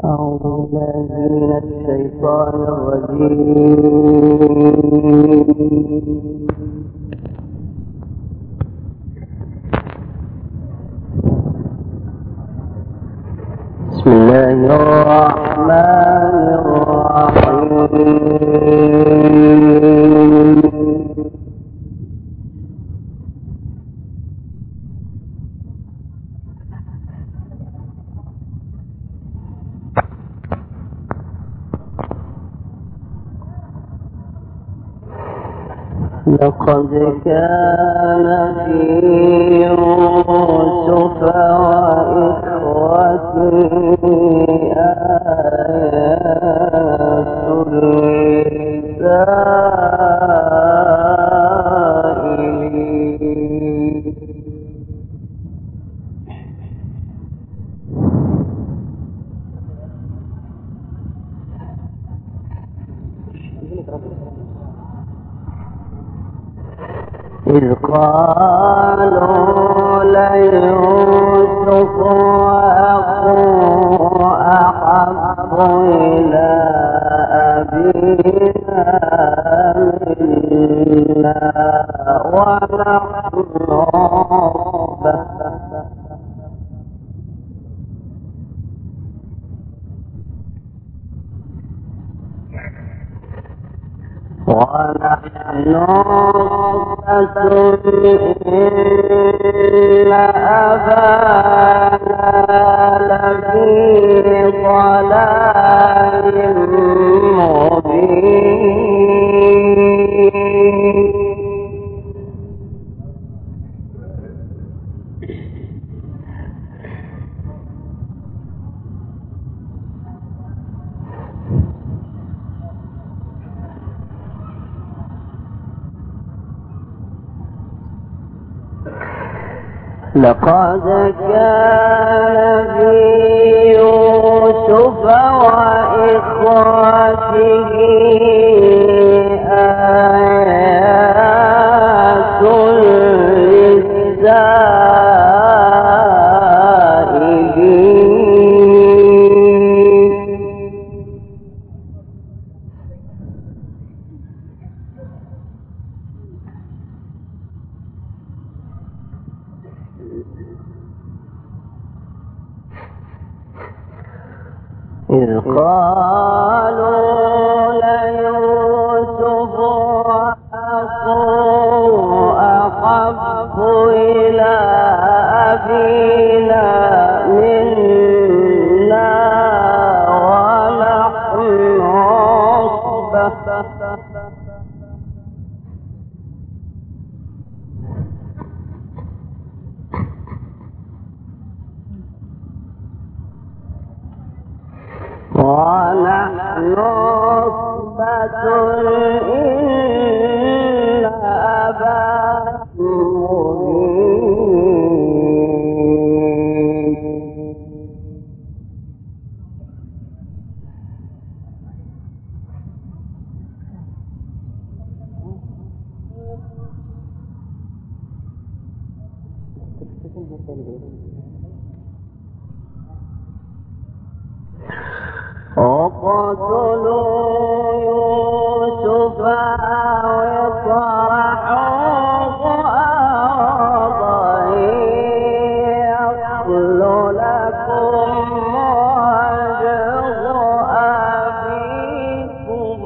أعوذ بالله من الشيطان الرجيم. بسم الله الرحمن الرحيم. لقد كان في يوسف وإخوته آيات للسائلين. إذ قالوا ليوسف وأخوه أحب إلى أبينا منا ونحن عصبة إن أبانا لفي ضلال مبين. لقد كان في يوسف وإخوته آيات للسائلين. إذ قالوا ليوسف وأخوه أحب إلى أبينا منا ونحن عصبة إن أبانا مبين. اقتلوا يوسف أو اطرحوه أرضا يخل لكم وجه أبيكم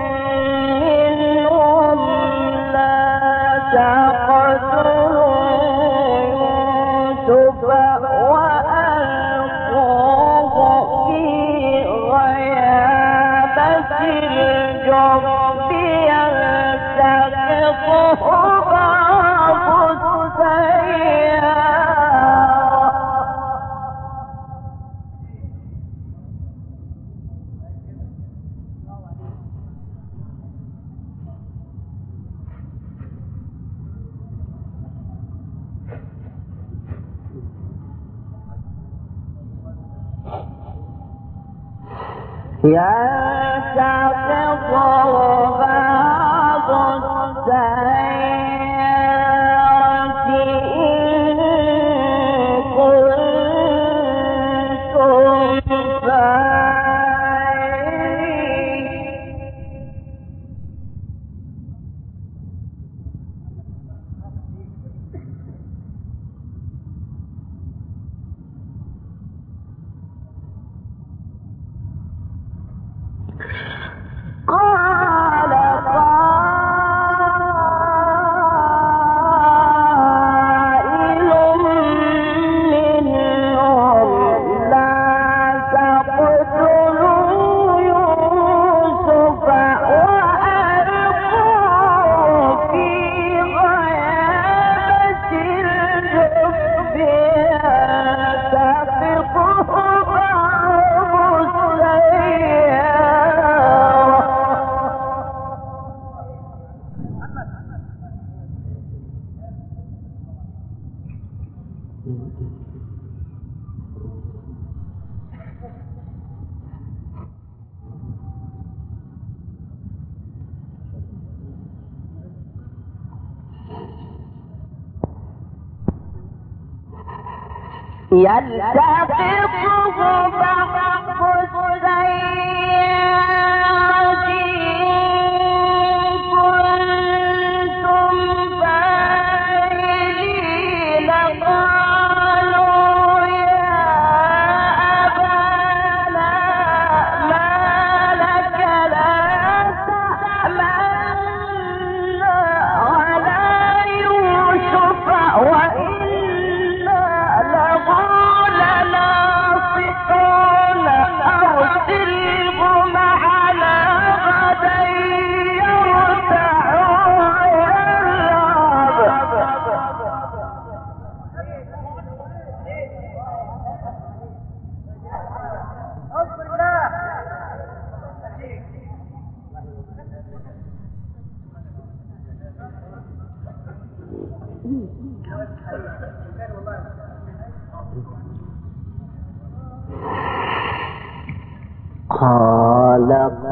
تقتلوا يلتقطه بعض السيارات كنتم فاعلين قالوا يا أبانا ما لك لا تأمنا على يوسف وإنا له لناصحون أرسله معنا غدا يرتع ويلعب. قال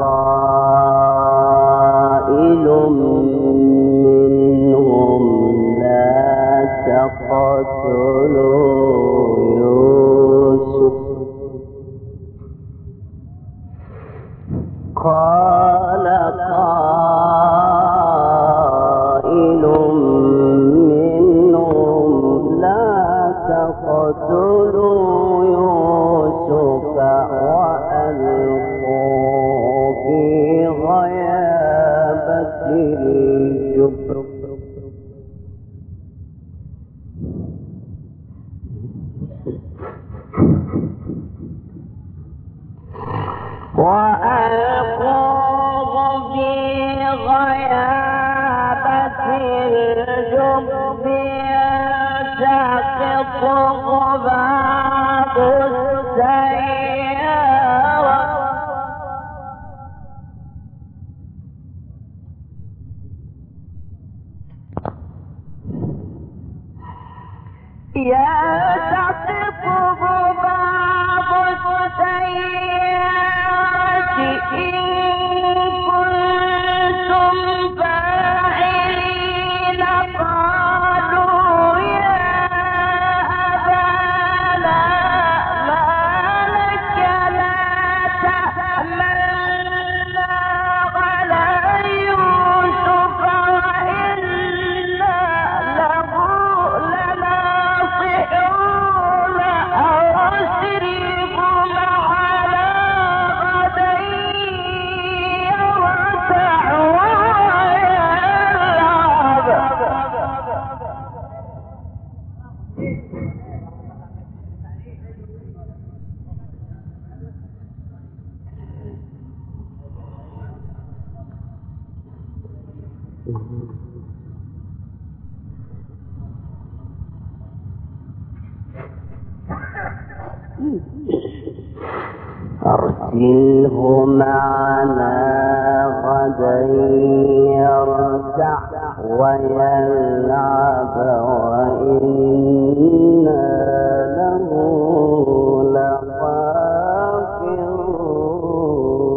قائل منهم لا تقتلوا يوسف. قال قائل منهم لا تقتلوا يوسف وألقوا في غيابة الجب. وألقوه في غيابة الجب يلتقطه بعض السيارة يلتقطه بعض السيارة إن كنتم فاعلين قالوا يا أبانا ما لك لا تأمنا على يوسف وإنا له لناصحون أرسله معنا غدا يرتع أرسله معنا غدا يرتع ويلعب وإنا له لحافظون.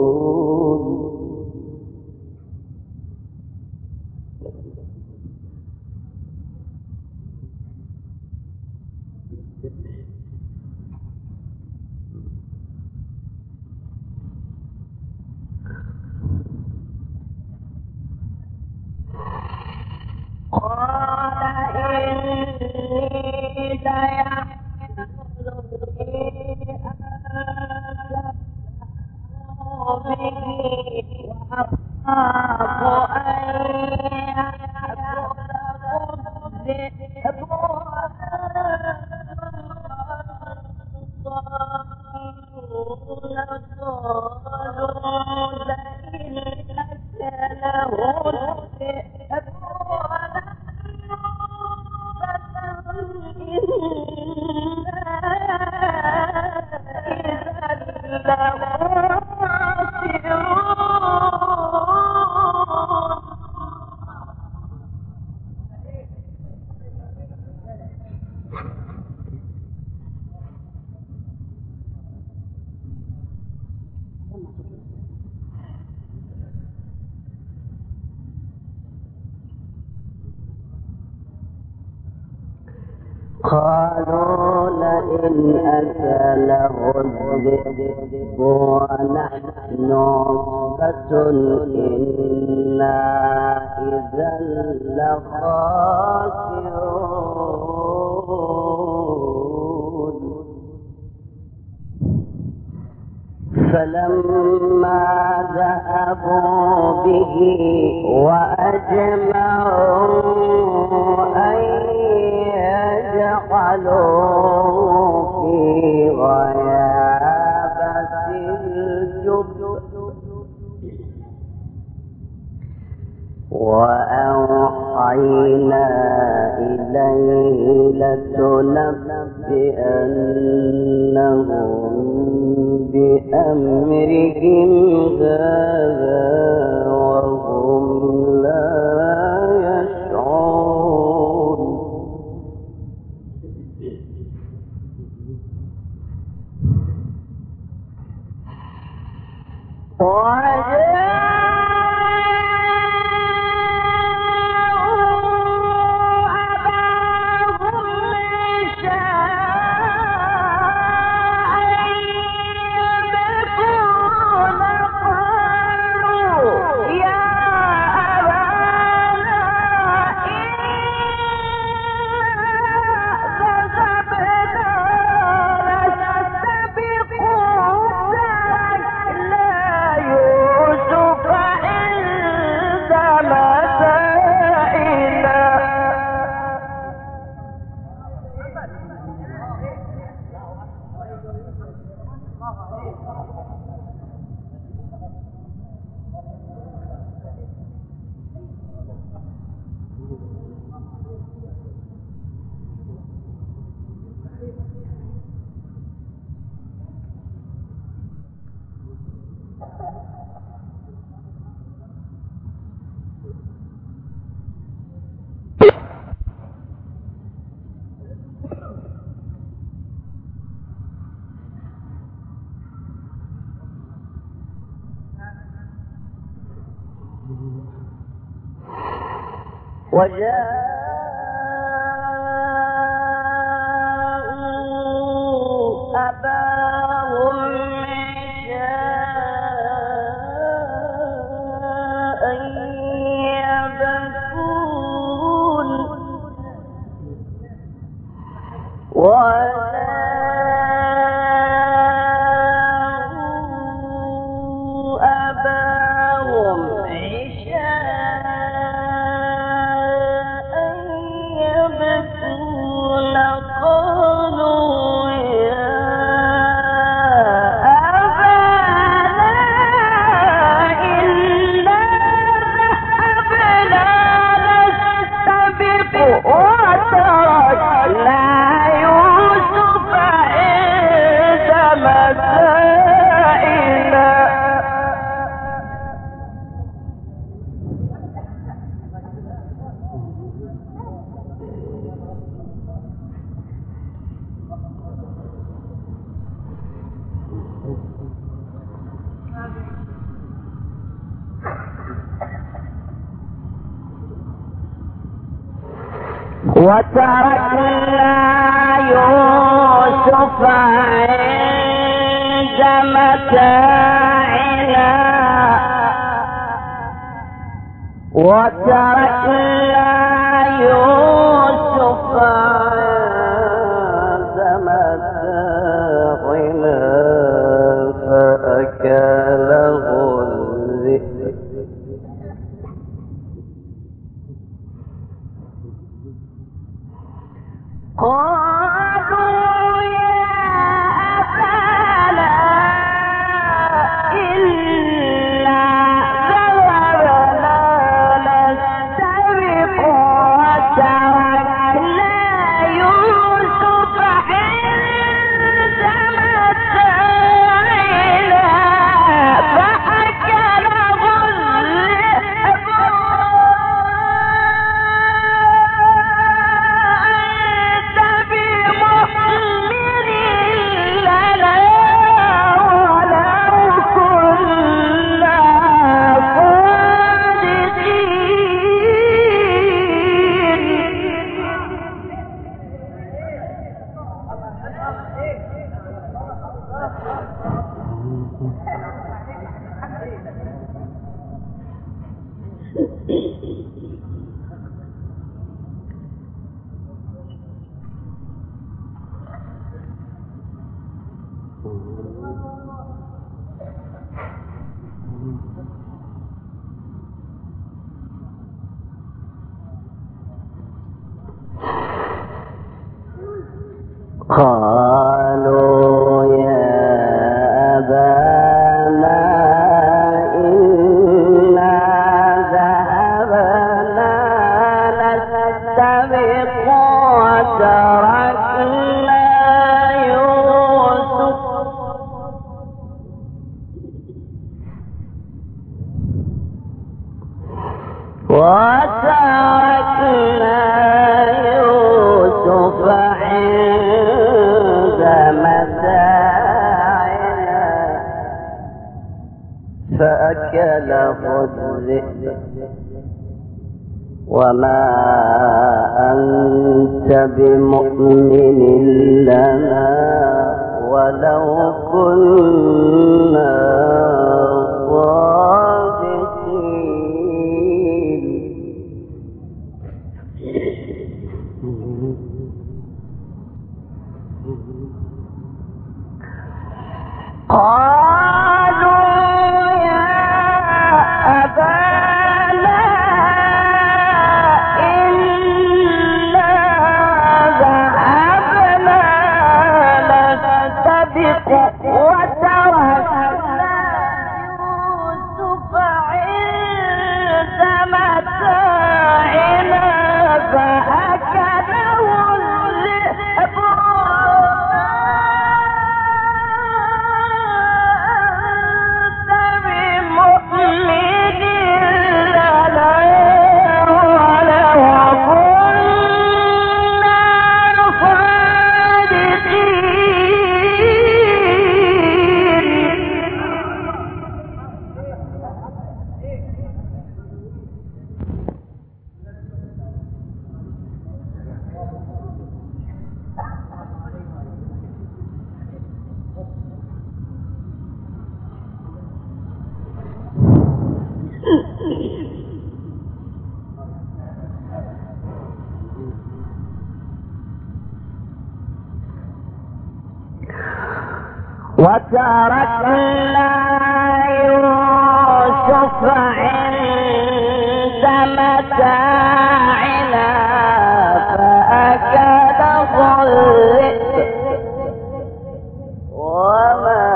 قالوا لئن أكله الذئب ونحن عصبة إنا إذا لخاسرون. فلما ذهبوا به وأجمعوا أن يجعلوا في غيابة الجب وأوحينا إليه لتنبئنهم بأمرهم هذا وهم لا يشعرون. وجاءوا أباهم عشاء يبكون وتركنا يوسف عند متاعنا وتركنا يوسف عند متاعنا فأكله الذئب قالوا يا أبانا إنا ذهبنا نستبق وتركنا يوسف عند متاعنا فأكله الذئب قالوا يا أبانا إنا ذهبنا نستبق وتركنا يوسف عند متاعنا فأكله الذئب وما أنت بمؤمن لنا ولو كنا صادقين قالوا يا أبانا إنا ذهبنا نستبق وتركنا يوسف عند متاعنا فأكله الذئب وتركنا يوسف عند متاعنا فأكله الذئب وما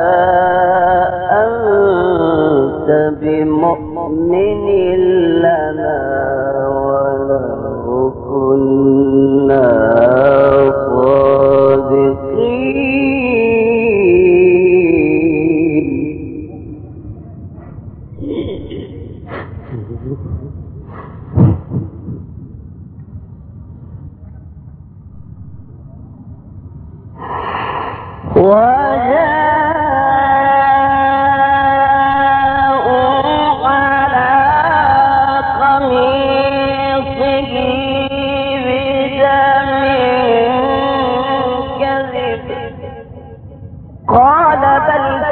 أنت بمؤمن لنا ولو كنا صادقين وجاءوا على قميصه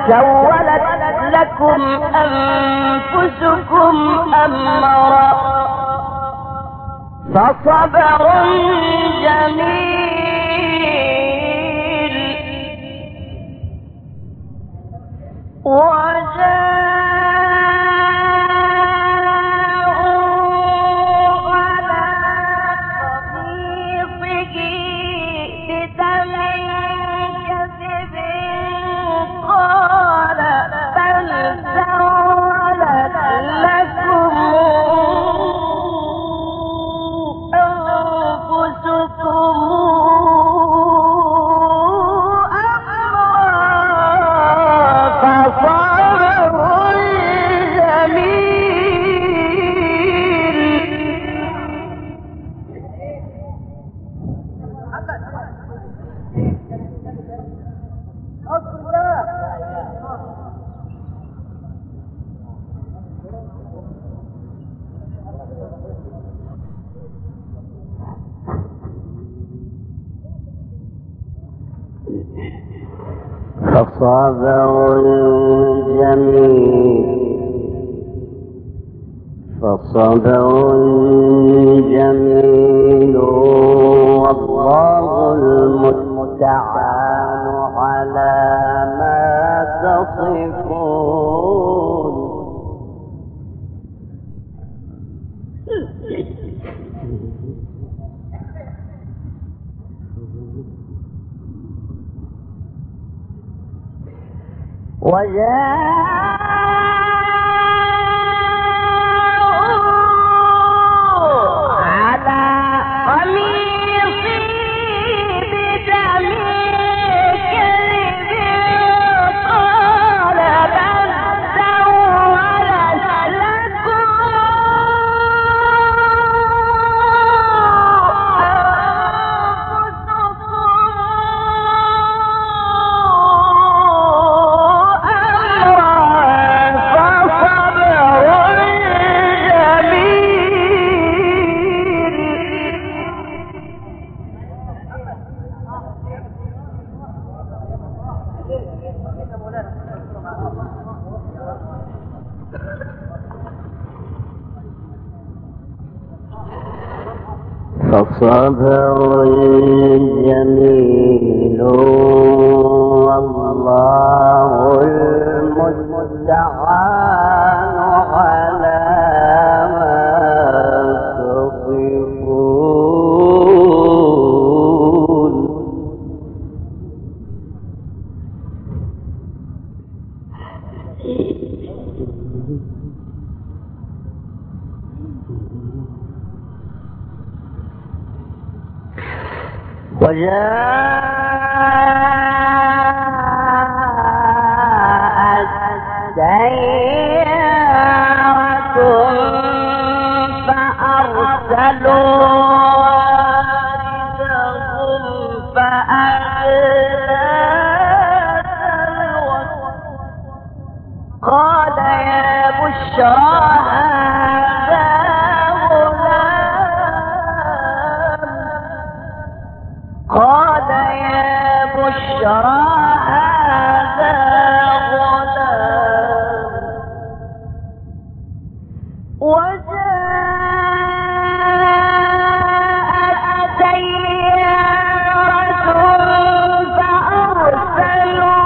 سولت لكم أنفسكم أمرا فصبر جميل فصبر جميل والله المستعان على ما تصفون على قميصي بدم كذب قال بل سولت لكم فصبر جميل والله المستعان على ما تصفون وجاءت سيارة فأرسلوا واردهم فأدلى قال يا بشرى هذا غلام قال يا بشرى هذا غلام وجاءت سيارة فأرسلوا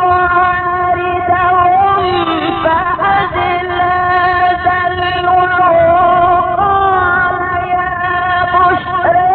واردهم فأدلى دلوه قال يا بشرى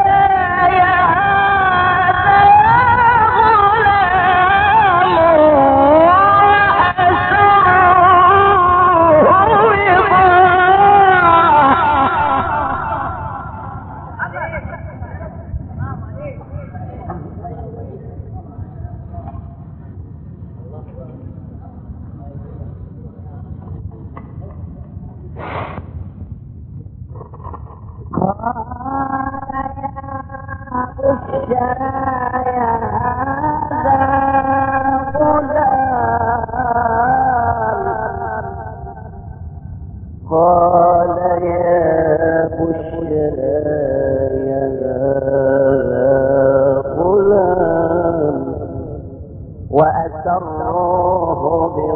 وأسروه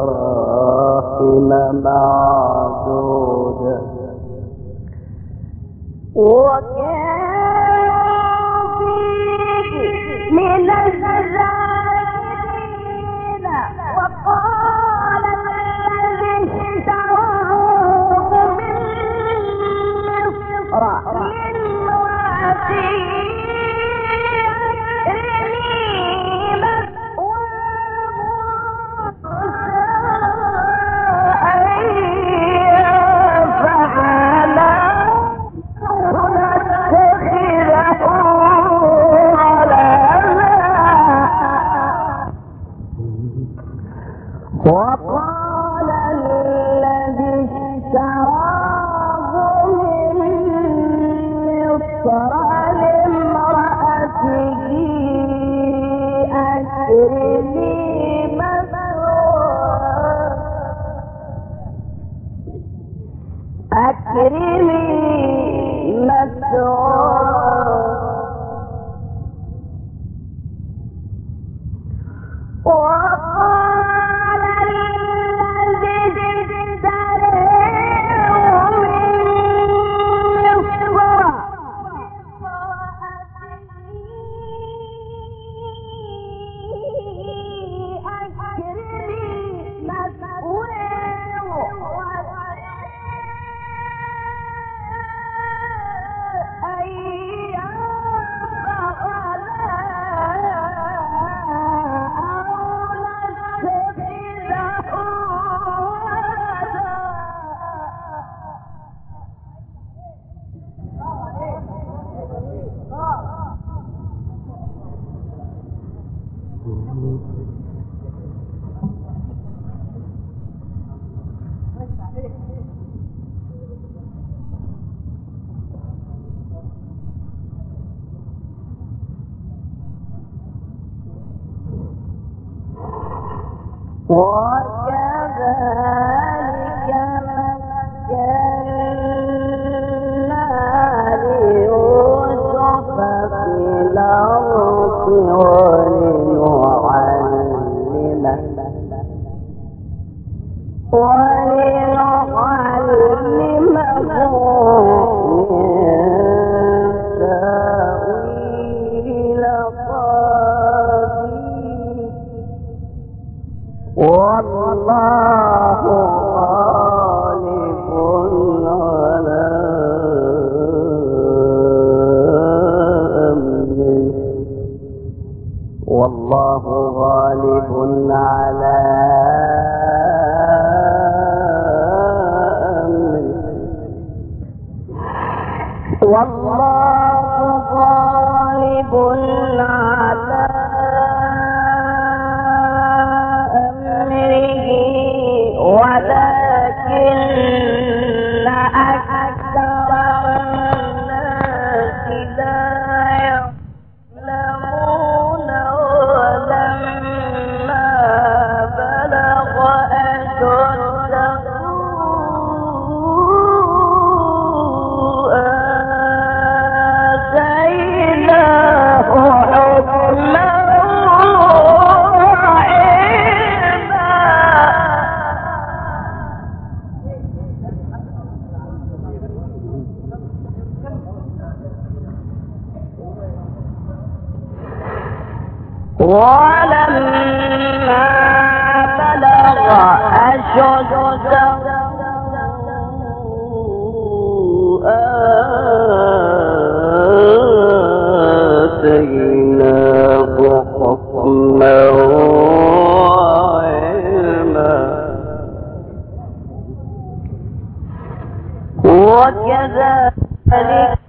دراهم معدودة وكان فيه من الزاهدين وقال الذي اشتراه من مصر لامرأته وقال الذي اشتراه من مصر لامرأته أكرمي مثواه وقال الذي اشتراه من مصر أكرمي مثواه وكذلك مكنا ليوسف في الأرض ولنعلمه من تأويل الأحاديث والله غالب على أمره والله غالب على أمره والله غالب على ولكن أكثر الناس لا يعلمون ولما بلغ أشده آتيناه حكما ولما بلغ أشده آتيناه حكما وعلما وكذلك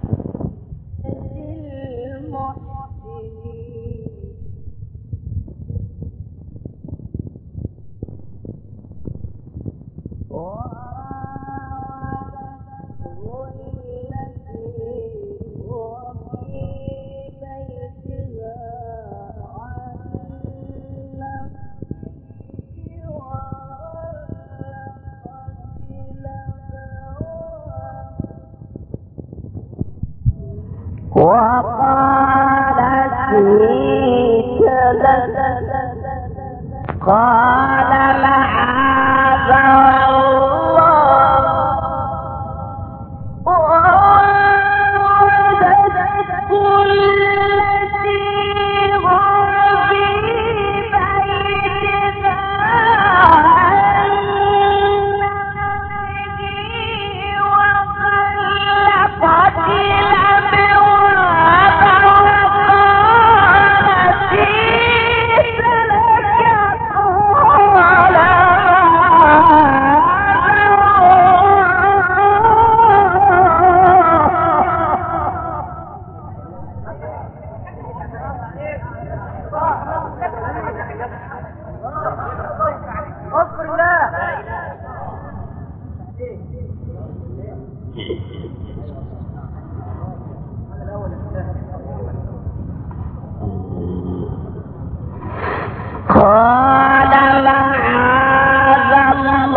قال معاذ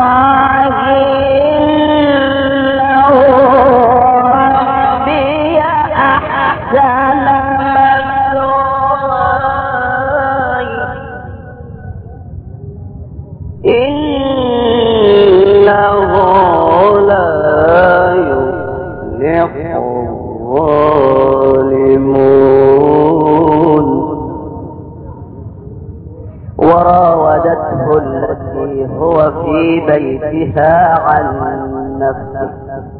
وراودته التي هو في بيتها عن نفسه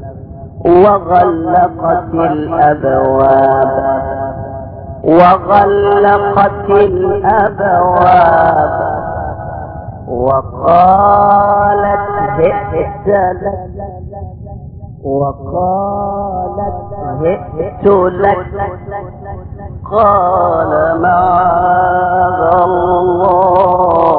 وغلقت الأبواب وقالت هئت لك قال معاذ الله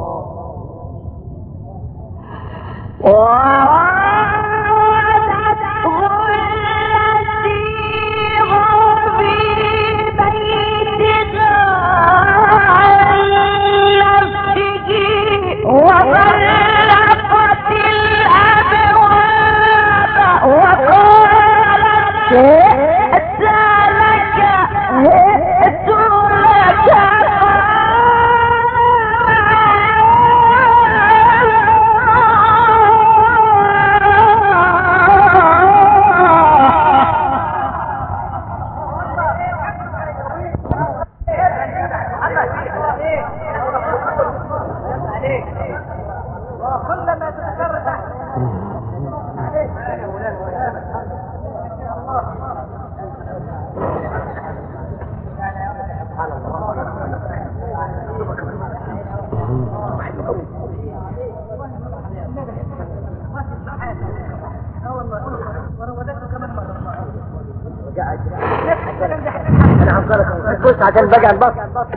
بص عشان بقى البص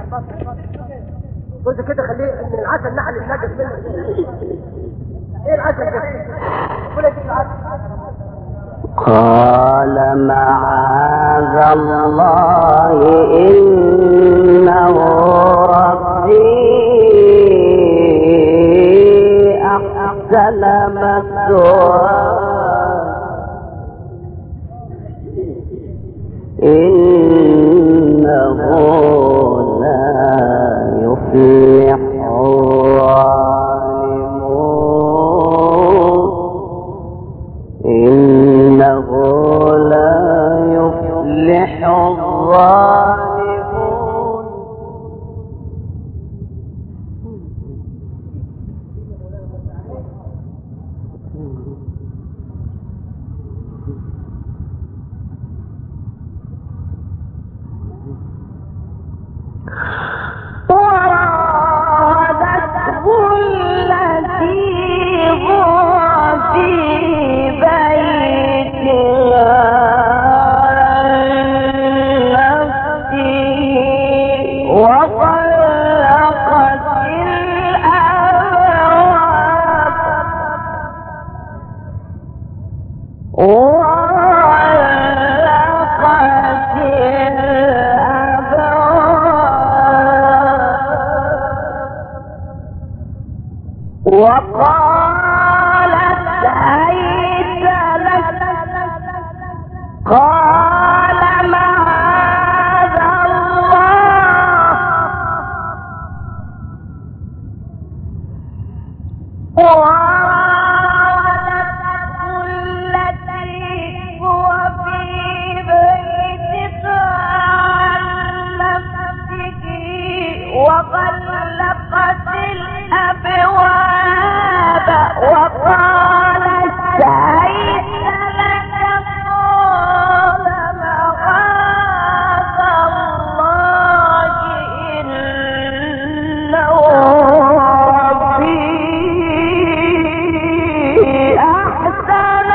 بص كده خليه من العسل نحل يتنجس منه. ايه العسل ده؟ قال معاذ الله إنه ربي أحسن مثواي إنه لا يفلح الظالمون إنه لا يفلح الظالمون. وراودته التي هو في بيتها عن نفسه وغلقت وقالت هيت لك قال معاذ الله وراودته التي هو في بيتها عن نفسه وغلقت الأبواب وقالت هيت لك قال معاذ الله إنه ربي أحسن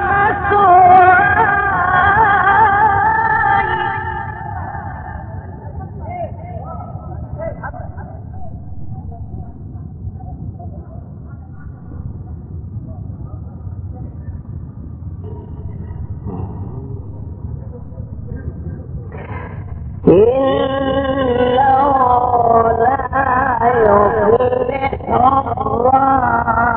مثواي إنه لا يفلح الظالمون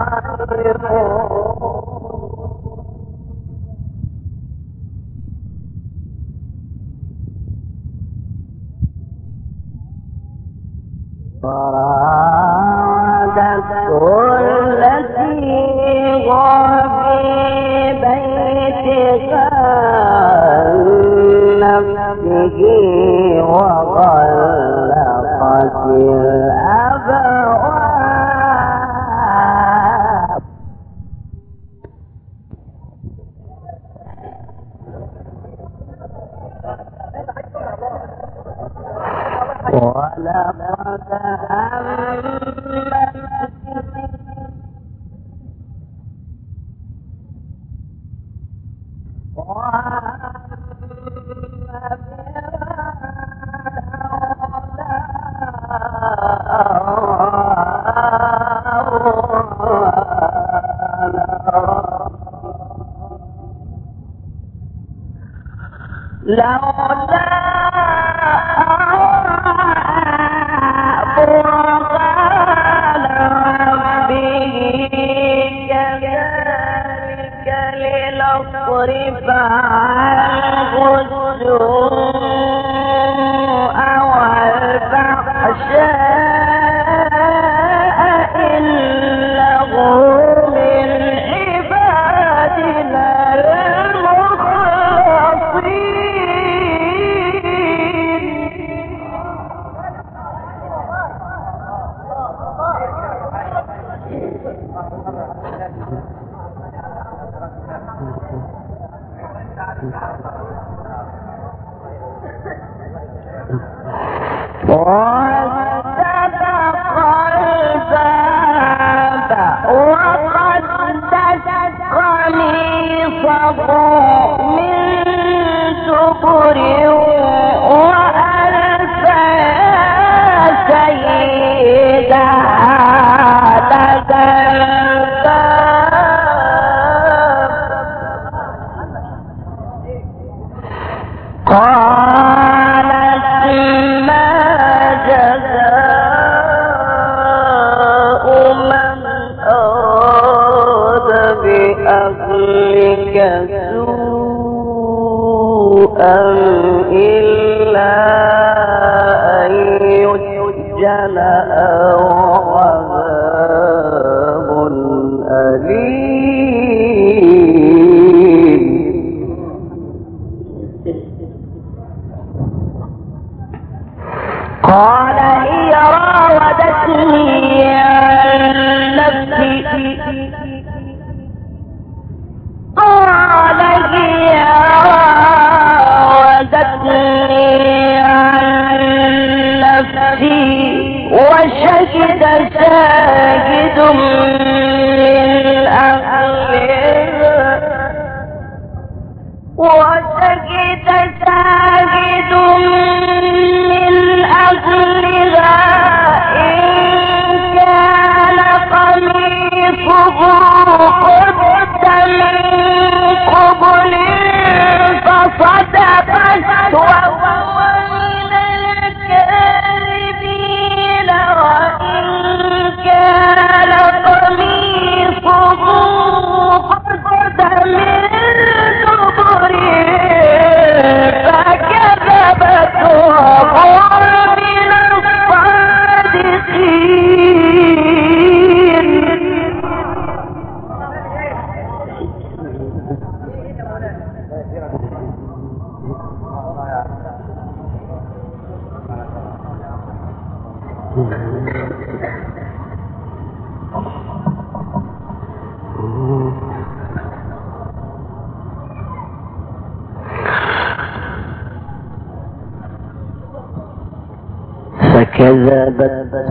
فكذبت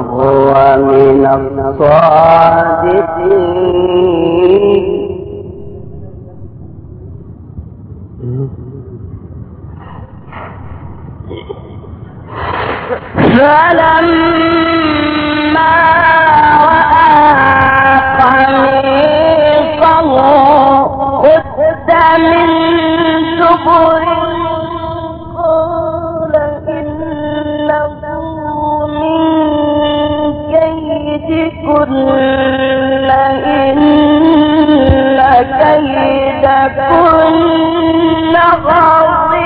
وهو من الصادقين فلما رأى قميصه قد من دبر قال إنه من كيدكن إن لكن عظيم.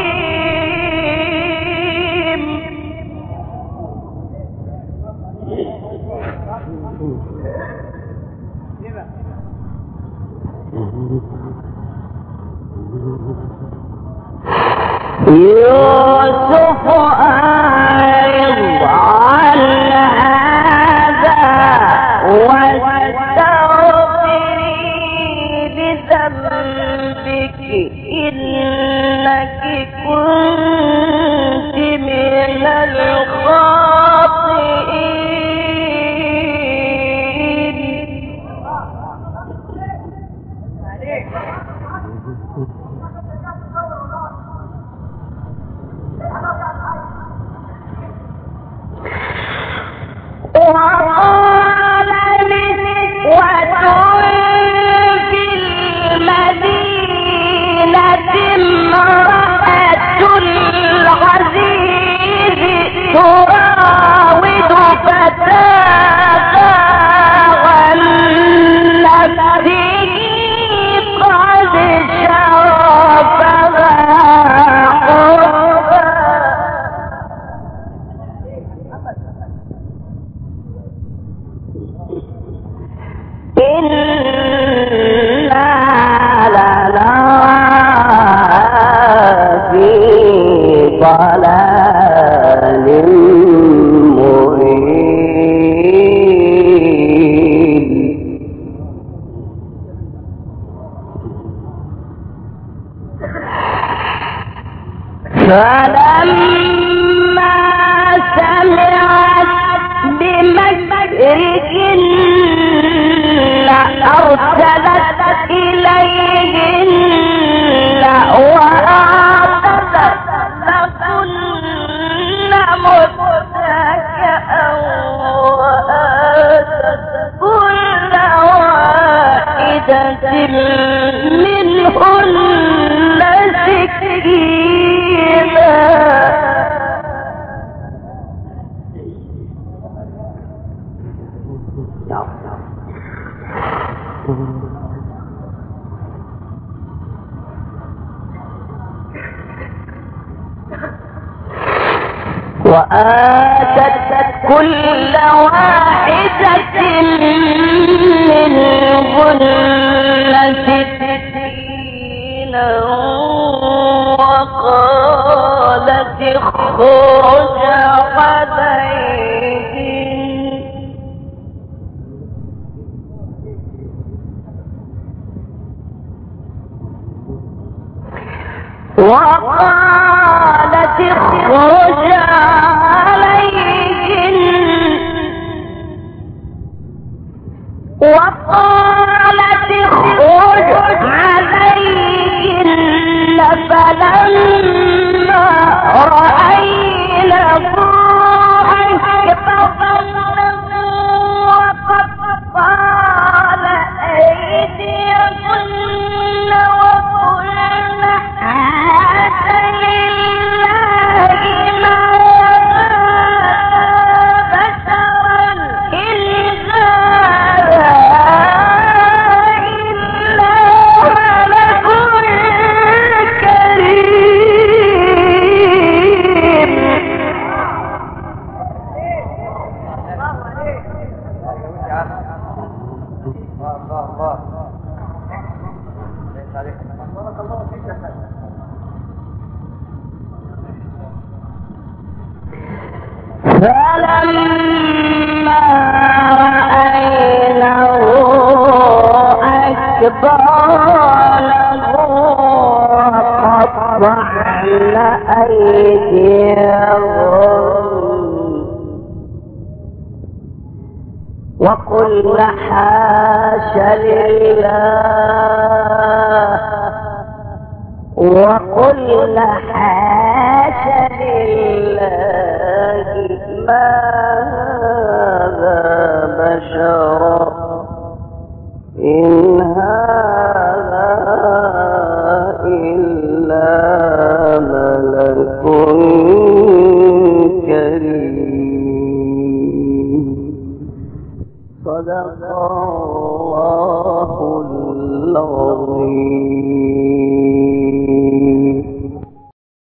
يوسف أعرض عن هذا واستغفري لذنبك إنك كنت من الخاطئين. وقال نسوة في المدينة امرأة العزيز تراود فتاها عن نفسه قد شغفها حبا. إنا لنراها في ضلال مبين. فلما سمعت بمكرهن أرسلت إليهن وأعتدت لهن متكئا وآتت كل واحدة منهن سكينا. وآتت كل واحدة منهن سكينا وقالت اخرج عليهم. وقالت اخرج عليهم. وقالت اخرج عليهم فلما رأينه أكبرنه وقطعن أيديهن وقلن هذا لله ما بشرا إن هذا إلا ملك كريم. فلما رأينه أكبرنه وقطعن أيديهن وقلن حاش لله وقلن حاش لله ما هذا بشرا إن هذا إلا ملك كريم. صدق الله العظيم.